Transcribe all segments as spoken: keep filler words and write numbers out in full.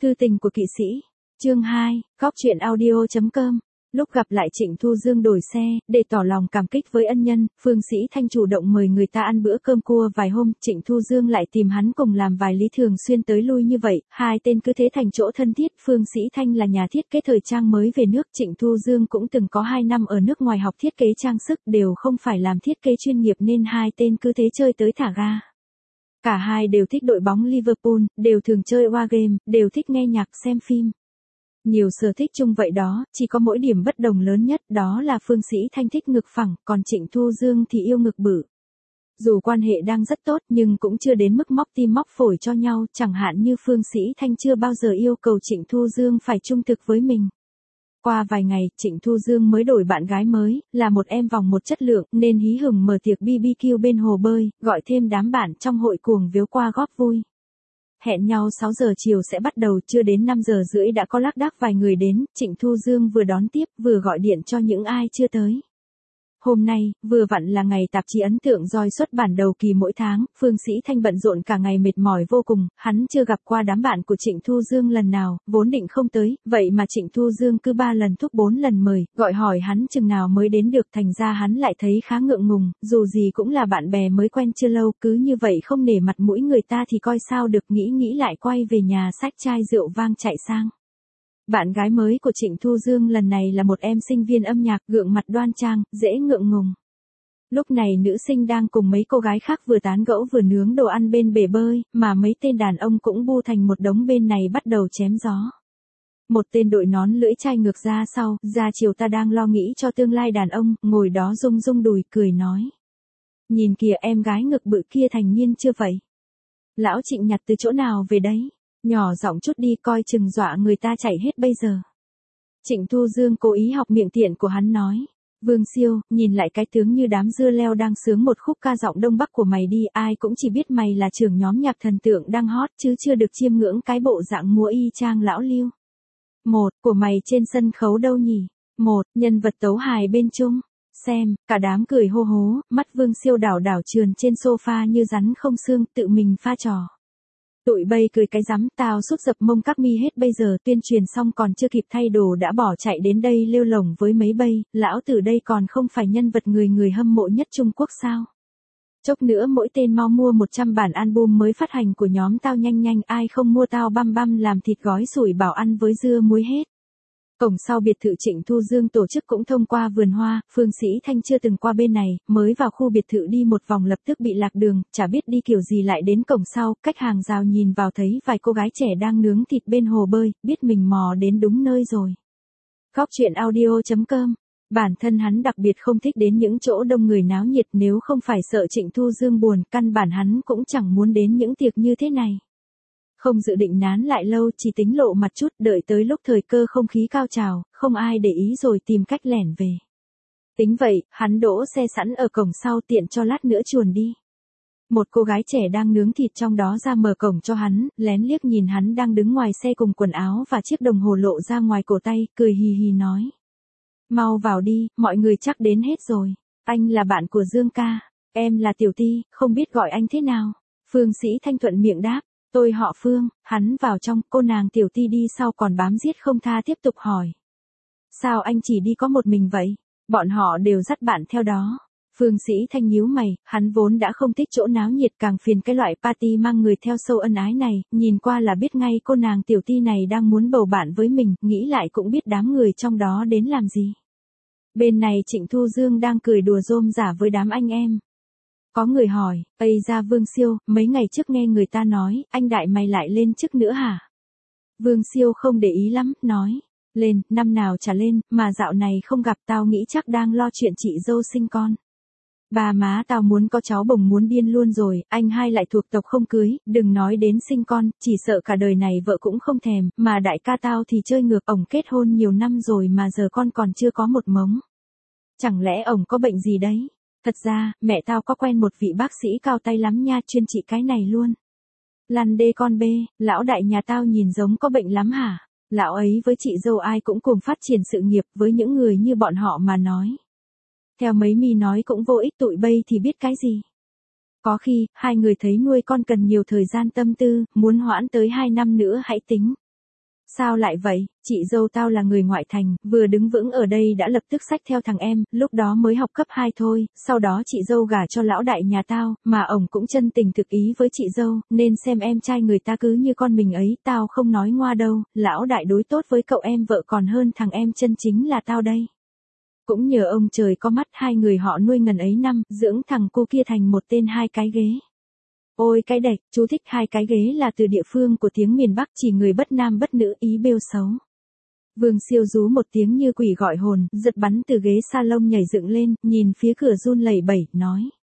Thư tình của kỵ sĩ. Chương hai, Góc truyện audio chấm com. Lúc gặp lại Trịnh Thu Dương đổi xe, để tỏ lòng cảm kích với ân nhân, Phương Sĩ Thanh chủ động mời người ta ăn bữa cơm cua vài hôm, Trịnh Thu Dương lại tìm hắn cùng làm vài lý thường xuyên tới lui như vậy, hai tên cứ thế thành chỗ thân thiết. Phương Sĩ Thanh là nhà thiết kế thời trang mới về nước, Trịnh Thu Dương cũng từng có hai năm ở nước ngoài học thiết kế trang sức, đều không phải làm thiết kế chuyên nghiệp nên hai tên cứ thế chơi tới thả ga. Cả hai đều thích đội bóng Liverpool, đều thường chơi war game, đều thích nghe nhạc, xem phim. Nhiều sở thích chung vậy đó, chỉ có mỗi điểm bất đồng lớn nhất đó là Phương Sĩ Thanh thích ngực phẳng, còn Trịnh Thu Dương thì yêu ngực bự. Dù quan hệ đang rất tốt nhưng cũng chưa đến mức móc tim móc phổi cho nhau, chẳng hạn như Phương Sĩ Thanh chưa bao giờ yêu cầu Trịnh Thu Dương phải trung thực với mình. Qua vài ngày, Trịnh Thu Dương mới đổi bạn gái mới, là một em vòng một chất lượng, nên hí hửng mở tiệc bê bê kiu bên hồ bơi, gọi thêm đám bạn trong hội cuồng víu qua góp vui. Hẹn nhau sáu giờ chiều sẽ bắt đầu, chưa đến năm giờ rưỡi đã có lác đác vài người đến, Trịnh Thu Dương vừa đón tiếp, vừa gọi điện cho những ai chưa tới. Hôm nay, vừa vặn là ngày tạp chí ấn tượng roi xuất bản đầu kỳ mỗi tháng, Phương Sĩ Thanh bận rộn cả ngày mệt mỏi vô cùng, hắn chưa gặp qua đám bạn của Trịnh Thu Dương lần nào, vốn định không tới, vậy mà Trịnh Thu Dương cứ ba lần thúc bốn lần mời, gọi hỏi hắn chừng nào mới đến được, thành ra hắn lại thấy khá ngượng ngùng, dù gì cũng là bạn bè mới quen chưa lâu, cứ như vậy không nể mặt mũi người ta thì coi sao được, nghĩ nghĩ lại quay về nhà xách chai rượu vang chạy sang. Bạn gái mới của Trịnh Thu Dương lần này là một em sinh viên âm nhạc, gượng mặt đoan trang, dễ ngượng ngùng. Lúc này nữ sinh đang cùng mấy cô gái khác vừa tán gẫu vừa nướng đồ ăn bên bể bơi, mà mấy tên đàn ông cũng bu thành một đống bên này bắt đầu chém gió. Một tên đội nón lưỡi chai ngược ra sau, ra chiều ta đang lo nghĩ cho tương lai đàn ông, ngồi đó rung rung đùi, cười nói. Nhìn kìa em gái ngực bự kia thành niên chưa vậy? Lão Trịnh nhặt từ chỗ nào về đấy? Nhỏ giọng chút đi coi chừng dọa người ta chạy hết bây giờ. Trịnh Thu Dương cố ý học miệng tiện của hắn nói. Vương Siêu, nhìn lại cái tướng như đám dưa leo đang sướng một khúc ca giọng Đông Bắc của mày đi, ai cũng chỉ biết mày là trưởng nhóm nhạc thần tượng đang hot chứ chưa được chiêm ngưỡng cái bộ dạng múa y chang lão Lưu. Một, của mày trên sân khấu đâu nhỉ? Một, nhân vật tấu hài bên chung. Xem, cả đám cười hô hố, mắt Vương Siêu đảo đảo trườn trên sofa như rắn không xương, tự mình pha trò. Tụi bay cười cái rắm, tao sút dập mông các mi hết bây giờ, tuyên truyền xong còn chưa kịp thay đồ đã bỏ chạy đến đây lêu lổng với mấy bay, lão tử đây còn không phải nhân vật người người hâm mộ nhất Trung Quốc sao? Chốc nữa mỗi tên mau mua một trăm bản album mới phát hành của nhóm tao nhanh nhanh, ai không mua tao băm băm làm thịt gói sủi bảo ăn với dưa muối hết. Cổng sau biệt thự Trịnh Thu Dương tổ chức cũng thông qua vườn hoa, Phương Sĩ Thanh chưa từng qua bên này, mới vào khu biệt thự đi một vòng lập tức bị lạc đường, chả biết đi kiểu gì lại đến cổng sau, cách hàng rào nhìn vào thấy vài cô gái trẻ đang nướng thịt bên hồ bơi, biết mình mò đến đúng nơi rồi. Góc truyện audio chấm com. Bản thân hắn đặc biệt không thích đến những chỗ đông người náo nhiệt, nếu không phải sợ Trịnh Thu Dương buồn, căn bản hắn cũng chẳng muốn đến những tiệc như thế này. Không dự định nán lại lâu, chỉ tính lộ mặt chút, đợi tới lúc thời cơ không khí cao trào, không ai để ý rồi tìm cách lẻn về. Tính vậy, hắn đỗ xe sẵn ở cổng sau tiện cho lát nữa chuồn đi. Một cô gái trẻ đang nướng thịt trong đó ra mở cổng cho hắn, lén liếc nhìn hắn đang đứng ngoài xe cùng quần áo và chiếc đồng hồ lộ ra ngoài cổ tay, cười hì hì nói. Mau vào đi, mọi người chắc đến hết rồi. Anh là bạn của Dương ca, em là Tiểu Ti, không biết gọi anh thế nào. Phương Sĩ Thanh thuận miệng đáp. Tôi họ Phương, hắn vào trong, cô nàng Tiểu Ti đi sau còn bám giết không tha tiếp tục hỏi. Sao anh chỉ đi có một mình vậy? Bọn họ đều dắt bạn theo đó. Phương Sĩ Thanh nhíu mày, hắn vốn đã không thích chỗ náo nhiệt càng phiền cái loại party mang người theo sâu ân ái này, nhìn qua là biết ngay cô nàng Tiểu Ti này đang muốn bầu bạn với mình, nghĩ lại cũng biết đám người trong đó đến làm gì. Bên này Trịnh Thu Dương đang cười đùa rôm rả với đám anh em. Có người hỏi, Ây ra Vương Siêu, mấy ngày trước nghe người ta nói, anh đại mày lại lên chức nữa hả? Vương Siêu không để ý lắm, nói, lên, năm nào chả lên, mà dạo này không gặp tao nghĩ chắc đang lo chuyện chị dâu sinh con. Bà má tao muốn có cháu bồng muốn điên luôn rồi, anh hai lại thuộc tộc không cưới, đừng nói đến sinh con, chỉ sợ cả đời này vợ cũng không thèm, mà đại ca tao thì chơi ngược, ổng kết hôn nhiều năm rồi mà giờ con còn chưa có một mống. Chẳng lẽ ổng có bệnh gì đấy? Thật ra, mẹ tao có quen một vị bác sĩ cao tay lắm nha, chuyên trị cái này luôn. Lăn đê con bê, lão đại nhà tao nhìn giống có bệnh lắm hả? Lão ấy với chị dâu ai cũng cùng phát triển sự nghiệp, với những người như bọn họ mà nói. Theo mấy mi nói cũng vô ích, tụi bây thì biết cái gì. Có khi, hai người thấy nuôi con cần nhiều thời gian tâm tư, muốn hoãn tới hai năm nữa hãy tính. Sao lại vậy, chị dâu tao là người ngoại thành, vừa đứng vững ở đây đã lập tức xách theo thằng em, lúc đó mới học cấp hai thôi, sau đó chị dâu gả cho lão đại nhà tao, mà ổng cũng chân tình thực ý với chị dâu, nên xem em trai người ta cứ như con mình ấy, tao không nói ngoa đâu, lão đại đối tốt với cậu em vợ còn hơn thằng em chân chính là tao đây. Cũng nhờ ông trời có mắt, hai người họ nuôi ngần ấy năm, dưỡng thằng cô kia thành một tên hai cái ghế. Ôi cái đệch, chú thích hai cái ghế là từ địa phương của tiếng miền Bắc chỉ người bất nam bất nữ, ý bêu xấu. Vương Siêu rú một tiếng như quỷ gọi hồn, giật bắn từ ghế salon nhảy dựng lên, nhìn phía cửa run lẩy bẩy, nói.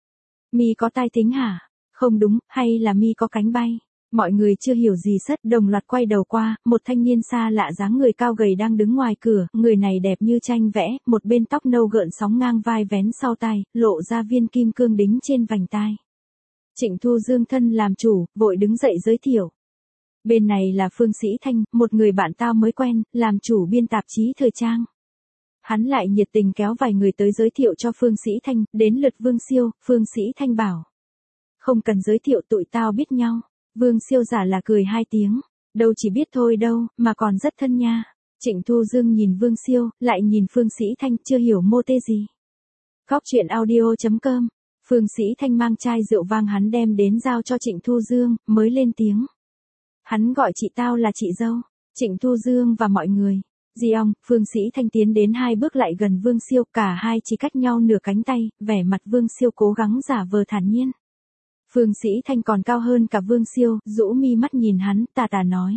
Mi có tai tính hả? Không đúng, hay là Mi có cánh bay? Mọi người chưa hiểu gì sất, đồng loạt quay đầu qua, một thanh niên xa lạ dáng người cao gầy đang đứng ngoài cửa, người này đẹp như tranh vẽ, một bên tóc nâu gợn sóng ngang vai vén sau tai, lộ ra viên kim cương đính trên vành tai. Trịnh Thu Dương thân làm chủ, vội đứng dậy giới thiệu. Bên này là Phương Sĩ Thanh, một người bạn tao mới quen, làm chủ biên tạp chí thời trang. Hắn lại nhiệt tình kéo vài người tới giới thiệu cho Phương Sĩ Thanh, đến lượt Vương Siêu, Phương Sĩ Thanh bảo. Không cần giới thiệu, tụi tao biết nhau. Vương Siêu giả là cười hai tiếng. Đâu chỉ biết thôi đâu, mà còn rất thân nha. Trịnh Thu Dương nhìn Vương Siêu, lại nhìn Phương Sĩ Thanh, chưa hiểu mô tê gì. Góc chuyện audio chấm com. Phương Sĩ Thanh mang chai rượu vang hắn đem đến giao cho Trịnh Thu Dương, mới lên tiếng. Hắn gọi chị tao là chị dâu. Trịnh Thu Dương và mọi người. Di ông, Phương Sĩ Thanh tiến đến hai bước lại gần Vương Siêu, cả hai chỉ cách nhau nửa cánh tay, vẻ mặt Vương Siêu cố gắng giả vờ thản nhiên. Phương Sĩ Thanh còn cao hơn cả Vương Siêu, rũ mi mắt nhìn hắn, tà tà nói.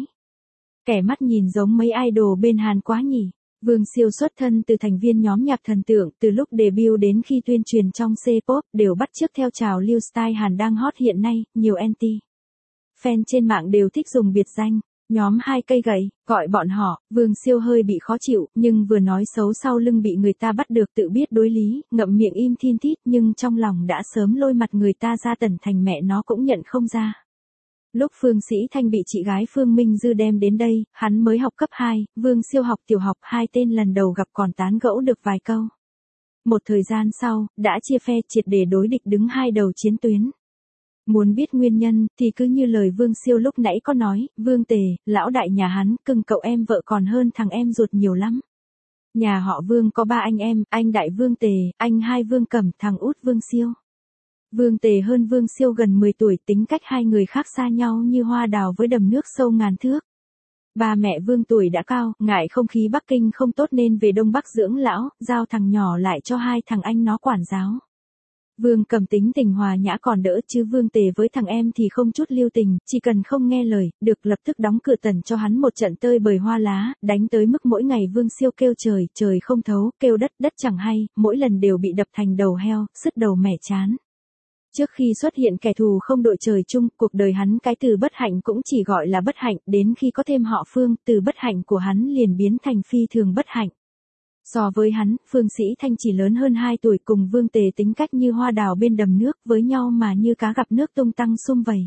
Kẻ mắt nhìn giống mấy idol bên Hàn quá nhỉ. Vương Siêu xuất thân từ thành viên nhóm nhạc thần tượng, từ lúc debut đến khi tuyên truyền trong K-pop, đều bắt chước theo trào lưu style Hàn đang hot hiện nay, nhiều anti fan trên mạng đều thích dùng biệt danh, nhóm hai cây gậy, gọi bọn họ. Vương Siêu hơi bị khó chịu, nhưng vừa nói xấu sau lưng bị người ta bắt được tự biết đối lý, ngậm miệng im thin thít, nhưng trong lòng đã sớm lôi mặt người ta ra tẩn thành mẹ nó cũng nhận không ra. Lúc Phương Sĩ Thanh bị chị gái Phương Minh Dư đem đến đây, hắn mới học cấp hai, Vương Siêu học tiểu học, hai tên lần đầu gặp còn tán gẫu được vài câu. Một thời gian sau, đã chia phe triệt để đối địch đứng hai đầu chiến tuyến. Muốn biết nguyên nhân, thì cứ như lời Vương Siêu lúc nãy có nói, Vương Tề, lão đại nhà hắn, cưng cậu em vợ còn hơn thằng em ruột nhiều lắm. Nhà họ Vương có ba anh em, anh đại Vương Tề, anh hai Vương Cẩm, thằng út Vương Siêu. Vương Tề hơn Vương Siêu gần mười tuổi, tính cách hai người khác xa nhau như hoa đào với đầm nước sâu ngàn thước. Ba mẹ Vương tuổi đã cao, ngại không khí Bắc Kinh không tốt nên về Đông Bắc dưỡng lão, giao thằng nhỏ lại cho hai thằng anh nó quản giáo. Vương Cẩm tính tình hòa nhã còn đỡ, chứ Vương Tề với thằng em thì không chút lưu tình, chỉ cần không nghe lời, được lập tức đóng cửa tần cho hắn một trận tơi bời hoa lá, đánh tới mức mỗi ngày Vương Siêu kêu trời, trời không thấu, kêu đất, đất chẳng hay, mỗi lần đều bị đập thành đầu heo, sứt đầu mẻ chán. Trước khi xuất hiện kẻ thù không đội trời chung, cuộc đời hắn cái từ bất hạnh cũng chỉ gọi là bất hạnh, đến khi có thêm họ Phương, từ bất hạnh của hắn liền biến thành phi thường bất hạnh. So với hắn, Phương Sĩ Thanh chỉ lớn hơn hai tuổi, cùng Vương Tề tính cách như hoa đào bên đầm nước, với nhau mà như cá gặp nước tung tăng sum vầy.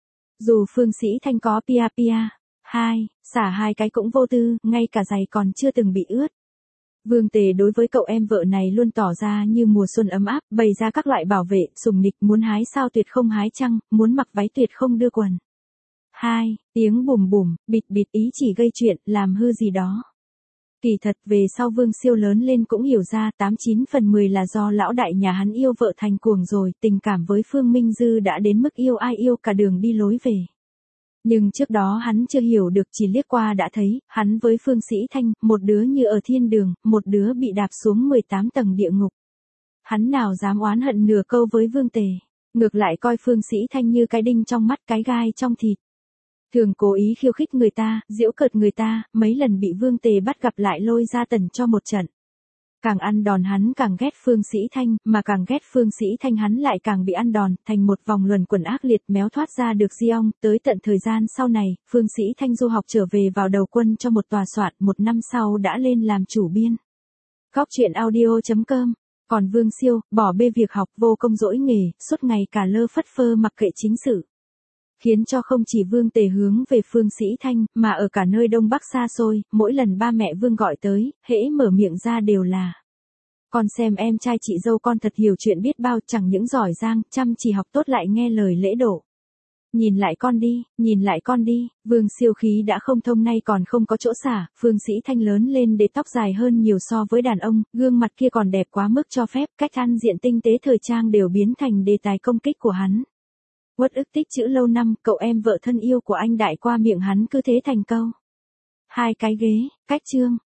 Dù Phương Sĩ Thanh có pia pia, hai, xả hai cái cũng vô tư, ngay cả giày còn chưa từng bị ướt. Vương Tề đối với cậu em vợ này luôn tỏ ra như mùa xuân ấm áp, bày ra các loại bảo vệ, sủng nịch, muốn hái sao tuyệt không hái chăng, muốn mặc váy tuyệt không đưa quần. Hai, tiếng bùm bùm, bịt bịt ý chỉ gây chuyện, làm hư gì đó. Kỳ thật về sau Vương Siêu lớn lên cũng hiểu ra tám chín phần mười là do lão đại nhà hắn yêu vợ thành cuồng rồi, tình cảm với Phương Minh Dư đã đến mức yêu ai yêu cả đường đi lối về. Nhưng trước đó hắn chưa hiểu được, chỉ liếc qua đã thấy, hắn với Phương Sĩ Thanh, một đứa như ở thiên đường, một đứa bị đạp xuống mười tám tầng địa ngục. Hắn nào dám oán hận nửa câu với Vương Tề, ngược lại coi Phương Sĩ Thanh như cái đinh trong mắt, cái gai trong thịt. Thường cố ý khiêu khích người ta, giễu cợt người ta, mấy lần bị Vương Tề bắt gặp lại lôi ra tần cho một trận. Càng ăn đòn hắn càng ghét Phương Sĩ Thanh, mà càng ghét Phương Sĩ Thanh hắn lại càng bị ăn đòn, thành một vòng luẩn quẩn ác liệt, méo thoát ra được Di ông. Tới tận thời gian sau này, Phương Sĩ Thanh du học trở về vào đầu quân cho một tòa soạn, một năm sau đã lên làm chủ biên. Góc chuyện audio chấm com. Còn Vương Siêu, bỏ bê việc học, vô công dỗi nghề, suốt ngày cả lơ phất phơ mặc kệ chính sự. Khiến cho không chỉ Vương Tề hướng về Phương Sĩ Thanh, mà ở cả nơi Đông Bắc xa xôi, mỗi lần ba mẹ Vương gọi tới, hễ mở miệng ra đều là. Con xem em trai chị dâu con thật hiểu chuyện biết bao, chẳng những giỏi giang, chăm chỉ học tốt lại nghe lời lễ độ. nhìn lại con đi, nhìn lại con đi, Vương Siêu khí đã không thông nay còn không có chỗ xả, Phương Sĩ Thanh lớn lên để tóc dài hơn nhiều so với đàn ông, gương mặt kia còn đẹp quá mức cho phép, cách ăn diện tinh tế thời trang đều biến thành đề tài công kích của hắn. Uất ức tích chữ lâu năm, cậu em vợ thân yêu của anh đại qua miệng hắn cứ thế thành câu. Hai cái ghế, cách chương.